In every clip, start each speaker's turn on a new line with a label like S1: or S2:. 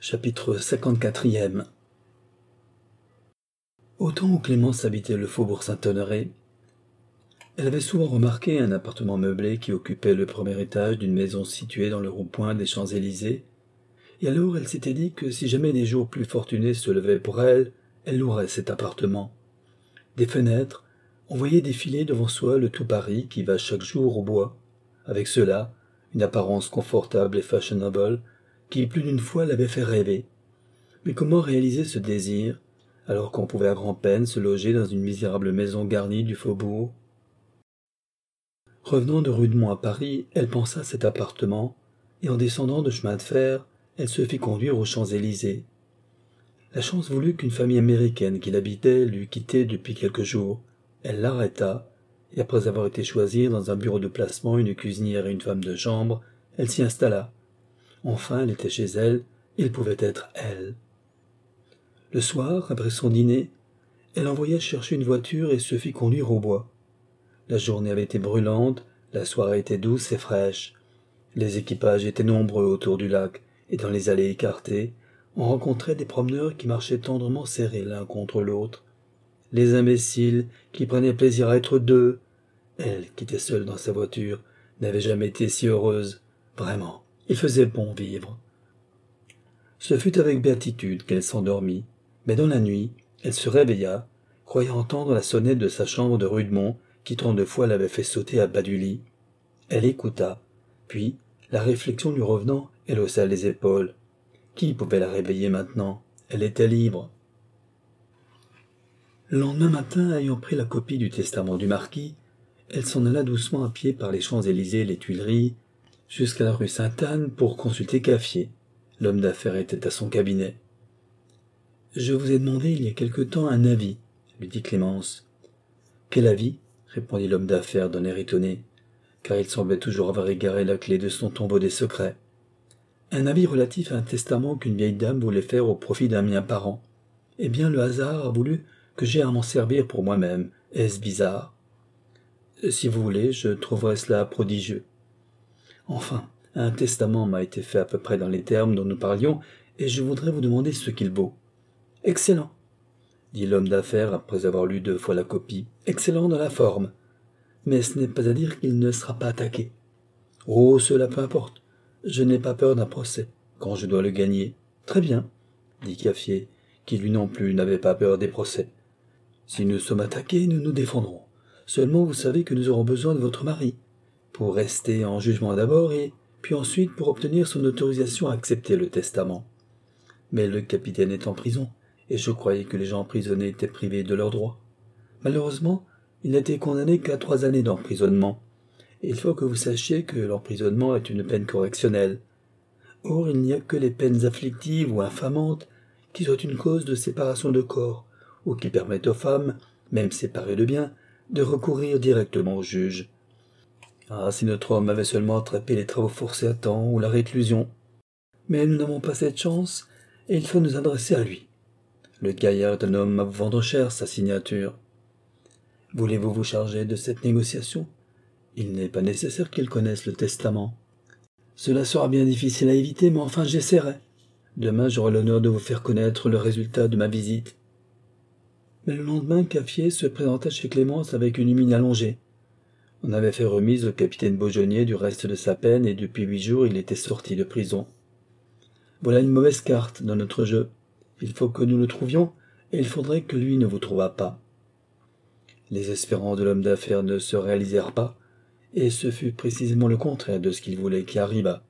S1: Chapitre 54e. Au temps où Clémence habitait le faubourg Saint-Honoré, elle avait souvent remarqué un appartement meublé qui occupait le premier étage d'une maison située dans le rond-point des Champs-Élysées, et alors elle s'était dit que si jamais des jours plus fortunés se levaient pour elle, elle louerait cet appartement. Des fenêtres, on voyait défiler devant soi le tout Paris qui va chaque jour au bois, avec cela une apparence confortable et fashionable qui plus d'une fois l'avait fait rêver. Mais comment réaliser ce désir, alors qu'on pouvait à grand-peine se loger dans une misérable maison garnie du faubourg? Revenant de Rudemont à Paris, elle pensa à cet appartement, et en descendant de chemin de fer, elle se fit conduire aux Champs-Élysées. La chance voulut qu'une famille américaine qui l'habitait l'eût quittée depuis quelques jours. Elle l'arrêta, et après avoir été choisir dans un bureau de placement une cuisinière et une femme de chambre, elle s'y installa. Enfin, elle était chez elle, il pouvait être elle. Le soir, après son dîner, elle envoya chercher une voiture et se fit conduire au bois. La journée avait été brûlante, la soirée était douce et fraîche. Les équipages étaient nombreux autour du lac, et dans les allées écartées, on rencontrait des promeneurs qui marchaient tendrement serrés l'un contre l'autre. Les imbéciles qui prenaient plaisir à être deux. Elle, qui était seule dans sa voiture, n'avait jamais été si heureuse. Vraiment, il faisait bon vivre. Ce fut avec béatitude qu'elle s'endormit, mais dans la nuit, elle se réveilla, croyant entendre la sonnette de sa chambre de Rudemont, qui tant de fois l'avait fait sauter à bas du lit. Elle écouta, puis, la réflexion lui revenant, elle haussa les épaules. Qui pouvait la réveiller maintenant? Elle était libre. Le lendemain matin, ayant pris la copie du testament du marquis, elle s'en alla doucement à pied par les Champs-Élysées et les Tuileries, jusqu'à la rue Sainte-Anne pour consulter Caffier. L'homme d'affaires était à son cabinet. « Je vous ai demandé il y a quelque temps un avis, » lui dit Clémence. « Quel avis ?» répondit l'homme d'affaires d'un air étonné, car il semblait toujours avoir égaré la clé de son tombeau des secrets. « Un avis relatif à un testament qu'une vieille dame voulait faire au profit d'un mien parent. Eh bien, le hasard a voulu que j'aie à m'en servir pour moi-même. Est-ce bizarre ? Si vous voulez, je trouverais cela prodigieux. Enfin, un testament m'a été fait à peu près dans les termes dont nous parlions, et je voudrais vous demander ce qu'il vaut. »« Excellent, » dit l'homme d'affaires après avoir lu 2 fois la copie. « Excellent dans la forme. Mais ce n'est pas à dire qu'il ne sera pas attaqué. Oh, cela peu importe. Je n'ai pas peur d'un procès, quand je dois le gagner. »« Très bien, » dit Caffier, qui lui non plus n'avait pas peur des procès. « Si nous sommes attaqués, nous nous défendrons. Seulement vous savez que nous aurons besoin de votre mari, pour rester en jugement d'abord, et puis ensuite pour obtenir son autorisation à accepter le testament. Mais le capitaine est en prison, et je croyais que les gens emprisonnés étaient privés de leurs droits. Malheureusement, il n'a été condamné qu'à 3 années d'emprisonnement. Et il faut que vous sachiez que l'emprisonnement est une peine correctionnelle. Or, il n'y a que les peines afflictives ou infamantes qui soient une cause de séparation de corps, ou qui permettent aux femmes, même séparées de biens, de recourir directement au juge. Ah, si notre homme avait seulement attrapé les travaux forcés à temps ou la réclusion. Mais nous n'avons pas cette chance, et il faut nous adresser à lui. Le gaillard est un homme à vous vendre cher sa signature. Voulez-vous vous charger de cette négociation? Il n'est pas nécessaire qu'il connaisse le testament. Cela sera bien difficile à éviter, mais enfin j'essaierai. Demain j'aurai l'honneur de vous faire connaître le résultat de ma visite. » Mais le lendemain, Caffier se présenta chez Clémence avec une mine allongée. On avait fait remise au capitaine Beaugennier du reste de sa peine, et depuis 8 jours il était sorti de prison. Voilà une mauvaise carte dans notre jeu. Il faut que nous le trouvions, et il faudrait que lui ne vous trouvât pas. Les espérances de l'homme d'affaires ne se réalisèrent pas, et ce fut précisément le contraire de ce qu'il voulait qui arriva.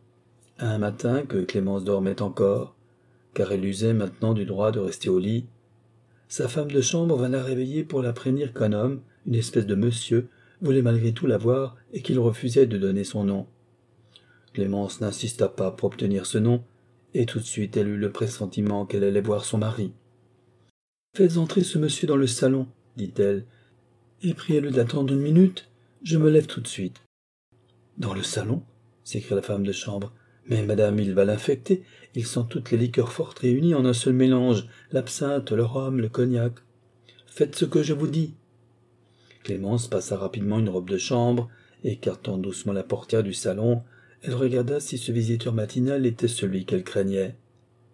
S1: Un matin, que Clémence dormait encore, car elle usait maintenant du droit de rester au lit, sa femme de chambre vint la réveiller pour la prévenir qu'un homme, une espèce de monsieur, voulait malgré tout la voir et qu'il refusait de donner son nom. Clémence n'insista pas pour obtenir ce nom, et tout de suite elle eut le pressentiment qu'elle allait voir son mari. « Faites entrer ce monsieur dans le salon, » dit-elle, « et priez-le d'attendre 1 minute, je me lève tout de suite. »« Dans le salon ?» s'écria la femme de chambre. « Mais madame, il va l'infecter, il sent toutes les liqueurs fortes réunies en un seul mélange, l'absinthe, le rhum, le cognac. Faites ce que je vous dis. » Clémence passa rapidement une robe de chambre, et écartant doucement la portière du salon, elle regarda si ce visiteur matinal était celui qu'elle craignait.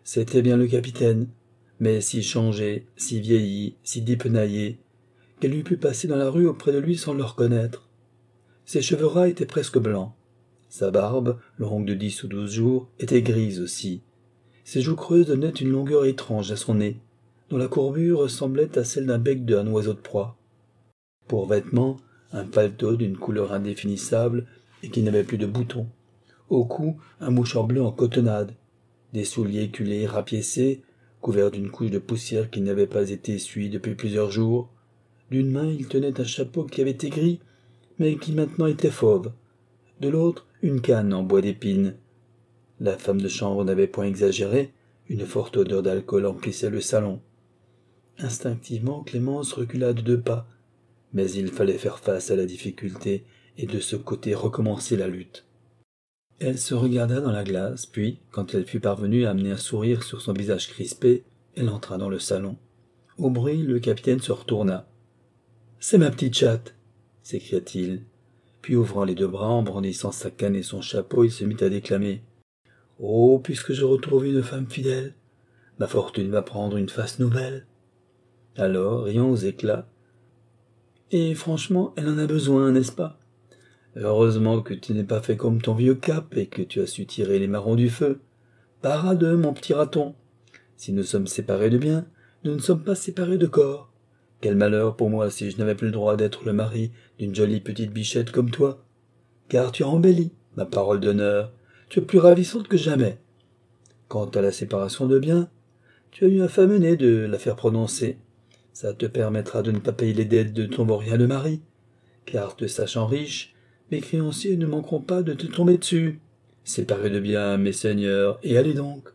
S1: C'était bien le capitaine, mais si changé, si vieilli, si dépenaillé, qu'elle eût pu passer dans la rue auprès de lui sans le reconnaître. Ses cheveux ras étaient presque blancs. Sa barbe, longue de 10 ou 12 jours, était grise aussi. Ses joues creuses donnaient une longueur étrange à son nez, dont la courbure ressemblait à celle d'un bec d'un oiseau de proie. Pour vêtements, un paletot d'une couleur indéfinissable et qui n'avait plus de boutons. Au cou, un mouchoir bleu en cotonnade. Des souliers culés rapiécés, couverts d'une couche de poussière qui n'avait pas été essuyée depuis plusieurs jours. D'une main, il tenait un chapeau qui avait été gris, mais qui maintenant était fauve. De l'autre, une canne en bois d'épine. La femme de chambre n'avait point exagéré, une forte odeur d'alcool emplissait le salon. Instinctivement, Clémence recula de 2 pas, mais il fallait faire face à la difficulté et de ce côté recommencer la lutte. Elle se regarda dans la glace, puis, quand elle fut parvenue à amener un sourire sur son visage crispé, elle entra dans le salon. Au bruit, le capitaine se retourna. « C'est ma petite chatte !» s'écria-t-il. Puis, ouvrant les 2 bras, en brandissant sa canne et son chapeau, il se mit à déclamer. « Oh, puisque je retrouve une femme fidèle, ma fortune va prendre une face nouvelle. » Alors, riant aux éclats. « Et franchement, elle en a besoin, n'est-ce pas ? Heureusement que tu n'es pas fait comme ton vieux Cap et que tu as su tirer les marrons du feu. Pars à 2, mon petit raton. Si nous sommes séparés de biens, nous ne sommes pas séparés de corps. Quel malheur pour moi si je n'avais plus le droit d'être le mari d'une jolie petite bichette comme toi. Car tu as embelli, ma parole d'honneur, tu es plus ravissante que jamais. Quant à la séparation de biens, tu as eu un fameux nez de la faire prononcer. Ça te permettra de ne pas payer les dettes de ton vaurien de mari, car te sachant riche, mes créanciers ne manqueront pas de te tomber dessus. Séparez de biens, mes seigneurs, et allez donc.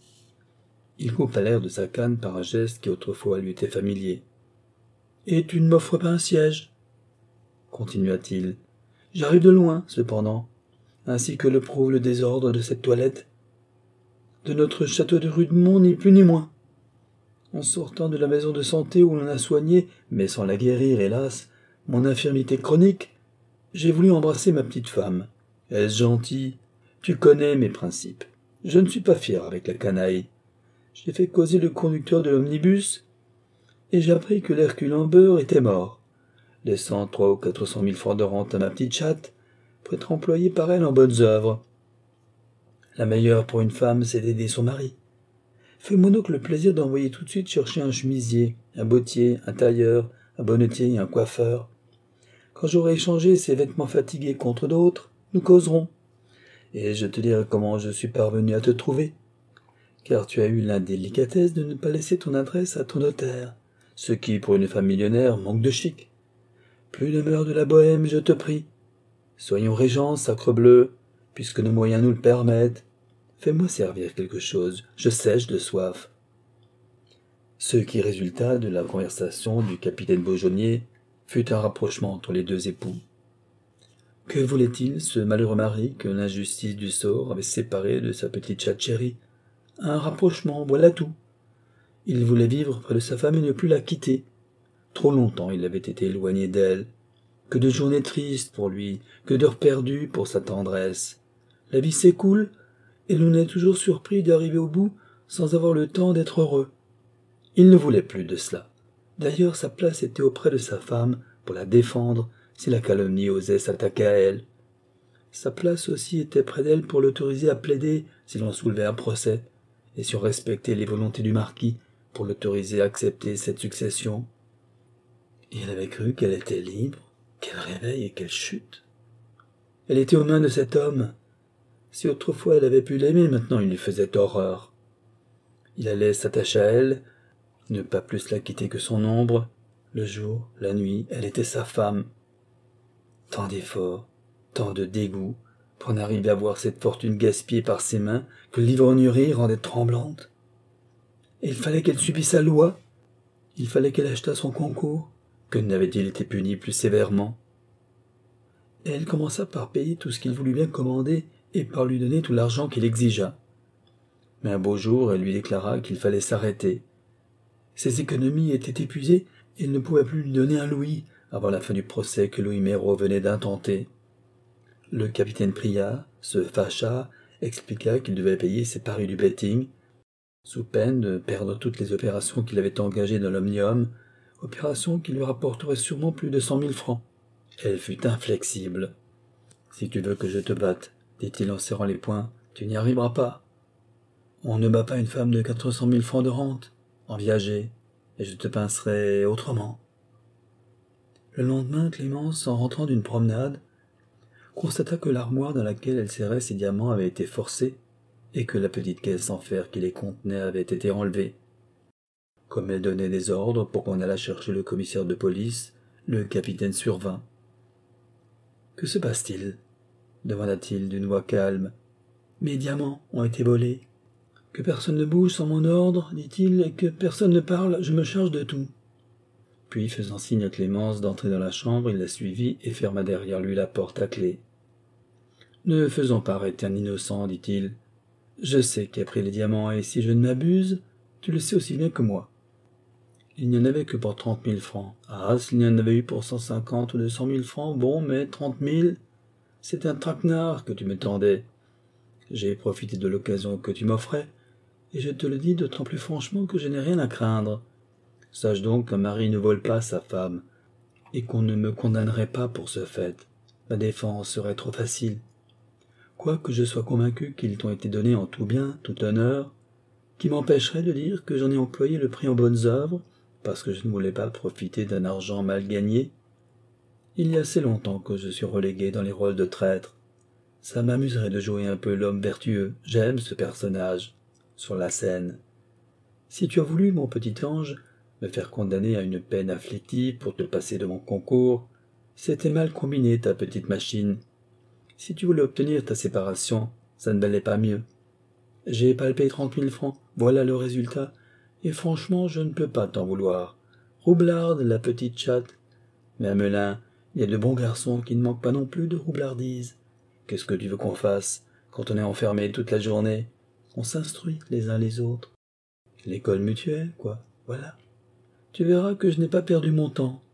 S1: Il coupa l'air de sa canne par un geste qui autrefois lui était familier. Et tu ne m'offres pas un siège, continua-t-il. J'arrive de loin, cependant, ainsi que le prouve le désordre de cette toilette. De notre château de Rudemont, ni plus ni moins. En sortant de la maison de santé où l'on a soigné, mais sans la guérir, hélas, mon infirmité chronique, j'ai voulu embrasser ma petite femme. Est-ce gentil? Tu connais mes principes. Je ne suis pas fier avec la canaille. J'ai fait causer le conducteur de l'omnibus, et j'ai appris que l'Hercule en beurre était mort, laissant 300 ou 400 000 francs de rente à ma petite chatte, pour être employé par elle en bonnes œuvres. La meilleure pour une femme, c'est d'aider son mari. Fais-moi donc le plaisir d'envoyer tout de suite chercher un chemisier, un bottier, un tailleur, un bonnetier et un coiffeur. Quand j'aurai échangé ces vêtements fatigués contre d'autres, nous causerons. Et je te dirai comment je suis parvenu à te trouver. Car tu as eu l'indélicatesse de ne pas laisser ton adresse à ton notaire, ce qui, pour une femme millionnaire, manque de chic. Plus de mœurs de la bohème, je te prie. Soyons régents, sacrebleu, puisque nos moyens nous le permettent. Fais-moi servir quelque chose, je sèche de soif. Ce qui résulta de la conversation du capitaine Beaujonnier fut un rapprochement entre les 2 époux. Que voulait-il, ce malheureux mari, que l'injustice du sort avait séparé de sa petite chatte chérie? Un rapprochement, voilà tout. Il voulait vivre près de sa femme et ne plus la quitter. Trop longtemps il avait été éloigné d'elle. Que de journées tristes pour lui, que d'heures perdues pour sa tendresse. La vie s'écoule, et l'on est toujours surpris d'arriver au bout sans avoir le temps d'être heureux. Il ne voulait plus de cela. D'ailleurs, sa place était auprès de sa femme pour la défendre si la calomnie osait s'attaquer à elle. Sa place aussi était près d'elle pour l'autoriser à plaider si l'on soulevait un procès, et si on respectait les volontés du marquis pour l'autoriser à accepter cette succession. Il avait cru qu'elle était libre, quel réveil et quelle chute. Elle était aux mains de cet homme. Si autrefois elle avait pu l'aimer, maintenant il lui faisait horreur. Il allait s'attacher à elle, ne pas plus la quitter que son ombre. Le jour, la nuit, elle était sa femme. Tant d'efforts, tant de dégoût, pour en arriver à voir cette fortune gaspillée par ses mains que l'ivrognerie rendait tremblante. Et il fallait qu'elle subisse sa loi. Il fallait qu'elle achetât son concours. Que n'avait-il été puni plus sévèrement? Elle commença par payer tout ce qu'il voulut bien commander et par lui donner tout l'argent qu'il exigea. Mais un beau jour, elle lui déclara qu'il fallait s'arrêter. Ses économies étaient épuisées et il ne pouvait plus lui donner un louis avant la fin du procès que Louis Méraud venait d'intenter. Le capitaine pria, se fâcha, expliqua qu'il devait payer ses paris du betting, sous peine de perdre toutes les opérations qu'il avait engagées dans l'omnium, opérations qui lui rapporteraient sûrement plus de 100 000 francs. Elle fut inflexible. « Si tu veux que je te batte, dit-il en serrant les poings, tu n'y arriveras pas. On ne bat pas une femme de 400 000 francs de rente, en viager, et je te pincerai autrement. » Le lendemain, Clémence, en rentrant d'une promenade, constata que l'armoire dans laquelle elle serrait ses diamants avait été forcée et que la petite caisse en fer qui les contenait avait été enlevée. Comme elle donnait des ordres pour qu'on allât chercher le commissaire de police, le capitaine survint. « Que se passe-t-il » demanda-t-il d'une voix calme. « Mes diamants ont été volés. »« Que personne ne bouge sans mon ordre, dit-il, et que personne ne parle, je me charge de tout. » Puis, faisant signe à Clémence d'entrer dans la chambre, il la suivit et ferma derrière lui la porte à clé. « Ne faisons pas arrêter un innocent, dit-il. Je sais qui a pris les diamants, et si je ne m'abuse, tu le sais aussi bien que moi. Il n'y en avait que pour 30 000 francs. Ah, s'il y en avait eu pour 150 ou 200 000 francs, bon, mais 30 000, c'est un traquenard que tu me tendais. J'ai profité de l'occasion que tu m'offrais, et je te le dis d'autant plus franchement que je n'ai rien à craindre. Sache donc qu'un mari ne vole pas sa femme, et qu'on ne me condamnerait pas pour ce fait. Ma défense serait trop facile. Quoique je sois convaincu qu'ils t'ont été donnés en tout bien, tout honneur, qui m'empêcherait de dire que j'en ai employé le prix en bonnes œuvres, parce que je ne voulais pas profiter d'un argent mal gagné. Il y a assez longtemps que je suis relégué dans les rôles de traître. Ça m'amuserait de jouer un peu l'homme vertueux. J'aime ce personnage, sur la scène. Si tu as voulu, mon petit ange, me faire condamner à une peine afflictive pour te passer de mon concours, c'était mal combiné ta petite machine. Si tu voulais obtenir ta séparation, ça ne valait pas mieux. J'ai palpé 30 000 francs, voilà le résultat, et franchement, je ne peux pas t'en vouloir. Roublarde, la petite chatte. Mais à Melun, il y a de bons garçons qui ne manquent pas non plus de roublardise. Qu'est-ce que tu veux qu'on fasse, quand on est enfermé toute la journée? On s'instruit les uns les autres. L'école mutuelle, quoi, voilà. Tu verras que je n'ai pas perdu mon temps.